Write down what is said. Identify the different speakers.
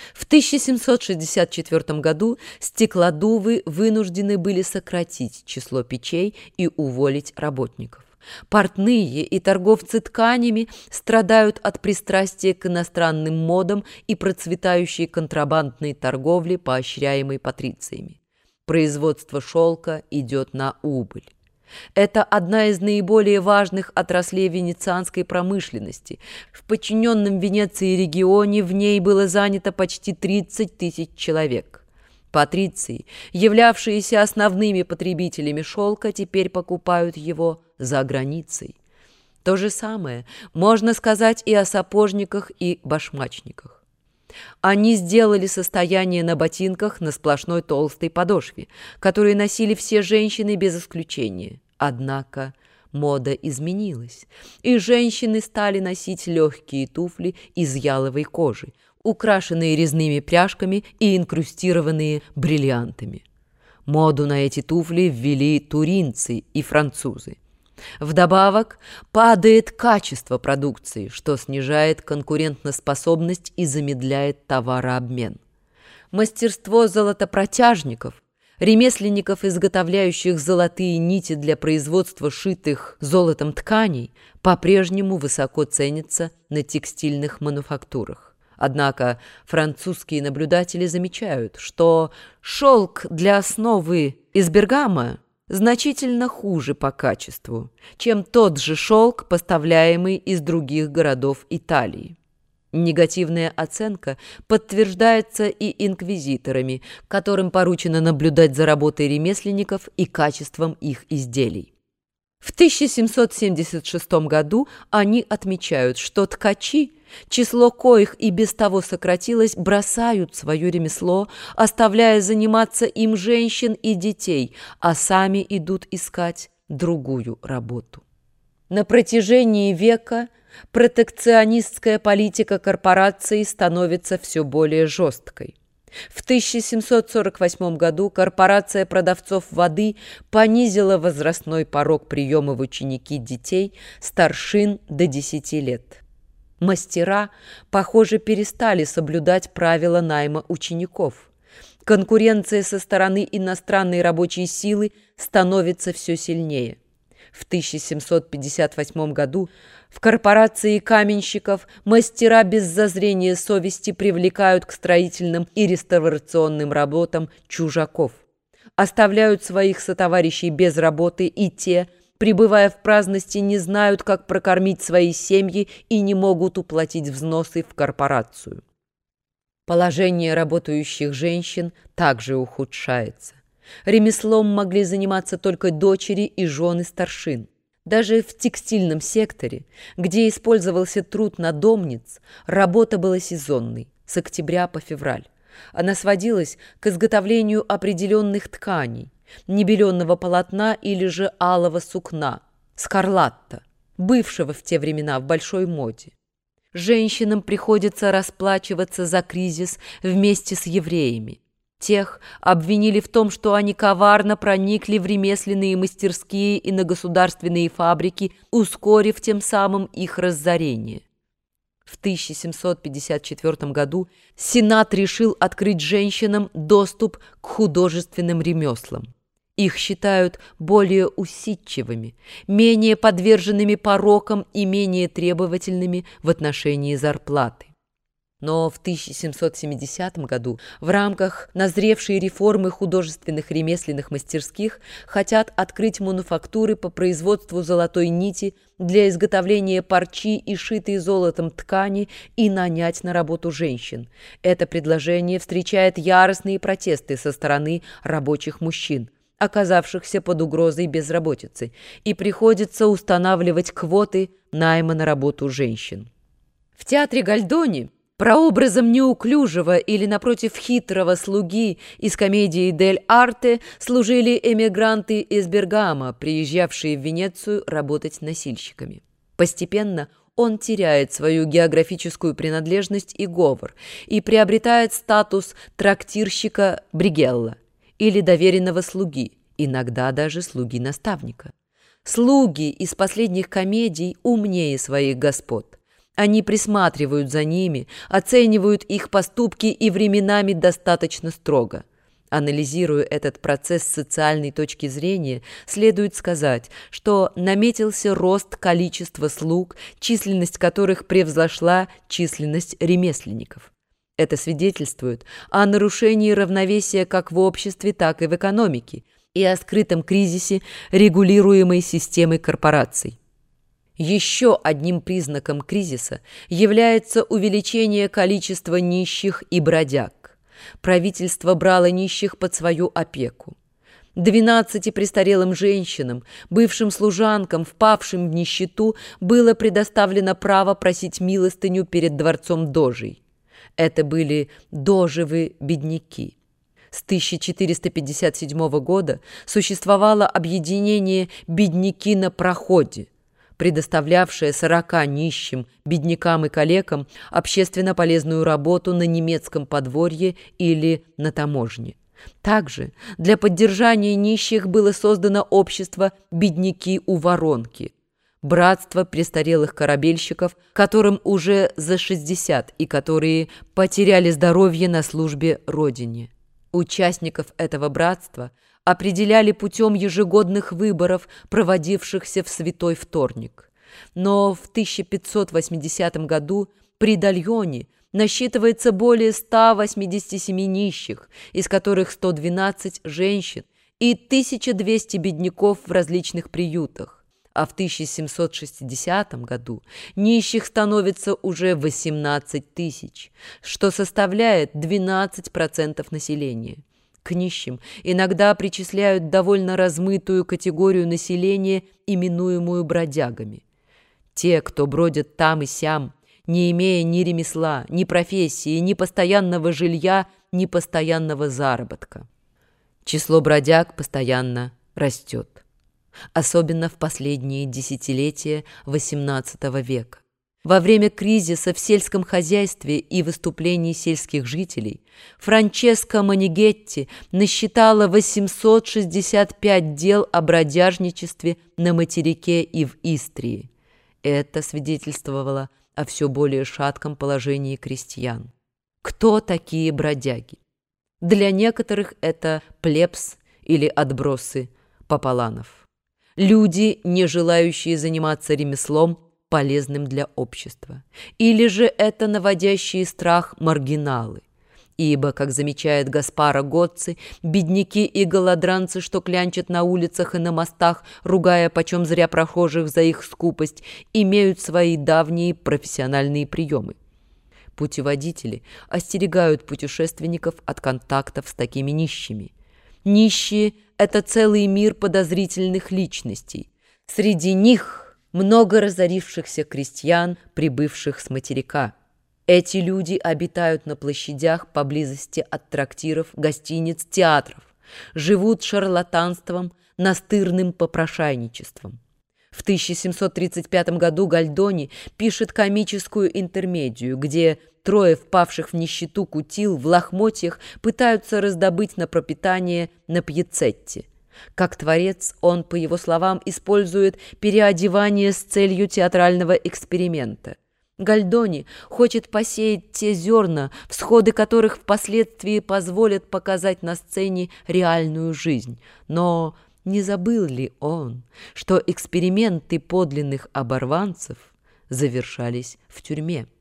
Speaker 1: В 1764 году стеклодувы вынуждены были сократить число печей и уволить работников. Портные и торговцы тканями страдают от пристрастия к иностранным модам и процветающей контрабандной торговли, поощряемой патрициями. Производство шелка идет на убыль. Это одна из наиболее важных отраслей венецианской промышленности. В подчиненном Венеции регионе в ней было занято почти 30 тысяч человек. Патриции, являвшиеся основными потребителями шелка, теперь покупают его за границей. То же самое можно сказать и о сапожниках и башмачниках. Они сделали состояние на ботинках на сплошной толстой подошве, которые носили все женщины без исключения. Однако мода изменилась, и женщины стали носить легкие туфли из яловой кожи, украшенные резными пряжками и инкрустированные бриллиантами. Моду на эти туфли ввели туринцы и французы. Вдобавок падает качество продукции, что снижает конкурентоспособность и замедляет товарообмен. Мастерство золотопротяжников, ремесленников, изготовляющих золотые нити для производства шитых золотом тканей, по-прежнему высоко ценится на текстильных мануфактурах. Однако французские наблюдатели замечают, что шелк для основы из Бергама значительно хуже по качеству, чем тот же шелк, поставляемый из других городов Италии. Негативная оценка подтверждается и инквизиторами, которым поручено наблюдать за работой ремесленников и качеством их изделий. В 1776 году они отмечают, что ткачи, число коих и без того сократилось, бросают свое ремесло, оставляя заниматься им женщин и детей, а сами идут искать другую работу. На протяжении века протекционистская политика корпораций становится все более жесткой. В 1748 году корпорация продавцов воды понизила возрастной порог приема в ученики детей старшин до 10 лет. Мастера, похоже, перестали соблюдать правила найма учеников. Конкуренция со стороны иностранной рабочей силы становится все сильнее. В 1758 году в корпорации каменщиков мастера без зазрения совести привлекают к строительным и реставрационным работам чужаков. Оставляют своих сотоварищей без работы, и те, пребывая в праздности, не знают, как прокормить свои семьи и не могут уплатить взносы в корпорацию. Положение работающих женщин также ухудшается. Ремеслом могли заниматься только дочери и жены старшин. Даже в текстильном секторе, где использовался труд надомниц, работа была сезонной, с октября по февраль. Она сводилась к изготовлению определенных тканей, небеленого полотна или же алого сукна, скарлатта, бывшего в те времена в большой моде. Женщинам приходится расплачиваться за кризис вместе с евреями. Тех обвинили в том, что они коварно проникли в ремесленные мастерские и на государственные фабрики, ускорив тем самым их разорение. В 1754 году Сенат решил открыть женщинам доступ к художественным ремеслам. Их считают более усидчивыми, менее подверженными порокам и менее требовательными в отношении зарплаты. Но в 1770 году в рамках назревшей реформы художественных ремесленных мастерских хотят открыть мануфактуры по производству золотой нити для изготовления парчи и шитой золотом ткани и нанять на работу женщин. Это предложение встречает яростные протесты со стороны рабочих мужчин, оказавшихся под угрозой безработицы, и приходится устанавливать квоты найма на работу женщин. В театре Гальдони прообразом неуклюжего или, напротив, хитрого слуги из комедии «Дель Арте» служили эмигранты из Бергама, приезжавшие в Венецию работать носильщиками. Постепенно он теряет свою географическую принадлежность и говор и приобретает статус трактирщика бригелла или доверенного слуги, иногда даже слуги-наставника. Слуги из последних комедий умнее своих господ. Они присматривают за ними, оценивают их поступки и временами достаточно строго. Анализируя этот процесс с социальной точки зрения, следует сказать, что наметился рост количества слуг, численность которых превзошла численность ремесленников. Это свидетельствует о нарушении равновесия как в обществе, так и в экономике и о скрытом кризисе регулируемой системой корпораций. Еще одним признаком кризиса является увеличение количества нищих и бродяг. Правительство брало нищих под свою опеку. 12 престарелым женщинам, бывшим служанкам, впавшим в нищету, было предоставлено право просить милостыню перед дворцом дожей. Это были дожевы-бедняки. С 1457 года существовало объединение «Бедняки на проходе», предоставлявшее 40 нищим, беднякам и калекам общественно полезную работу на немецком подворье или на таможне. Также для поддержания нищих было создано общество «Бедняки у воронки», братство престарелых корабельщиков, которым уже за 60 и которые потеряли здоровье на службе Родине. Участников этого братства определяли путем ежегодных выборов, проводившихся в Святой Вторник. Но в 1580 году при Дальоне насчитывается более 187 нищих, из которых 112 женщин и 1200 бедняков в различных приютах. А в 1760 году нищих становится уже 18 тысяч, что составляет 12% населения. К нищим иногда причисляют довольно размытую категорию населения, именуемую бродягами. Те, кто бродят там и сям, не имея ни ремесла, ни профессии, ни постоянного жилья, ни постоянного заработка. Число бродяг постоянно растет, особенно в последние десятилетия XVIII века. Во время кризиса в сельском хозяйстве и выступлений сельских жителей Франческа Манигетти насчитала 865 дел о бродяжничестве на материке и в Истрии. Это свидетельствовало о все более шатком положении крестьян. Кто такие бродяги? Для некоторых это плебс или отбросы пополанов. Люди, не желающие заниматься ремеслом, полезным для общества. Или же это наводящие страх маргиналы. Ибо, как замечает Гаспаро Гоцци, бедняки и голодранцы, что клянчат на улицах и на мостах, ругая почем зря прохожих за их скупость, имеют свои давние профессиональные приемы. Путеводители остерегают путешественников от контактов с такими нищими. Нищие – это целый мир подозрительных личностей. Среди них много разорившихся крестьян, прибывших с материка. Эти люди обитают на площадях поблизости от трактиров, гостиниц, театров, живут шарлатанством, настырным попрошайничеством. В 1735 году Гальдони пишет комическую интермедию, где трое впавших в нищету кутил в лохмотьях пытаются раздобыть на пропитание на пьецетте. Как творец, он, по его словам, использует переодевание с целью театрального эксперимента. Гальдони хочет посеять те зерна, всходы которых впоследствии позволят показать на сцене реальную жизнь. Но не забыл ли он, что эксперименты подлинных оборванцев завершались в тюрьме?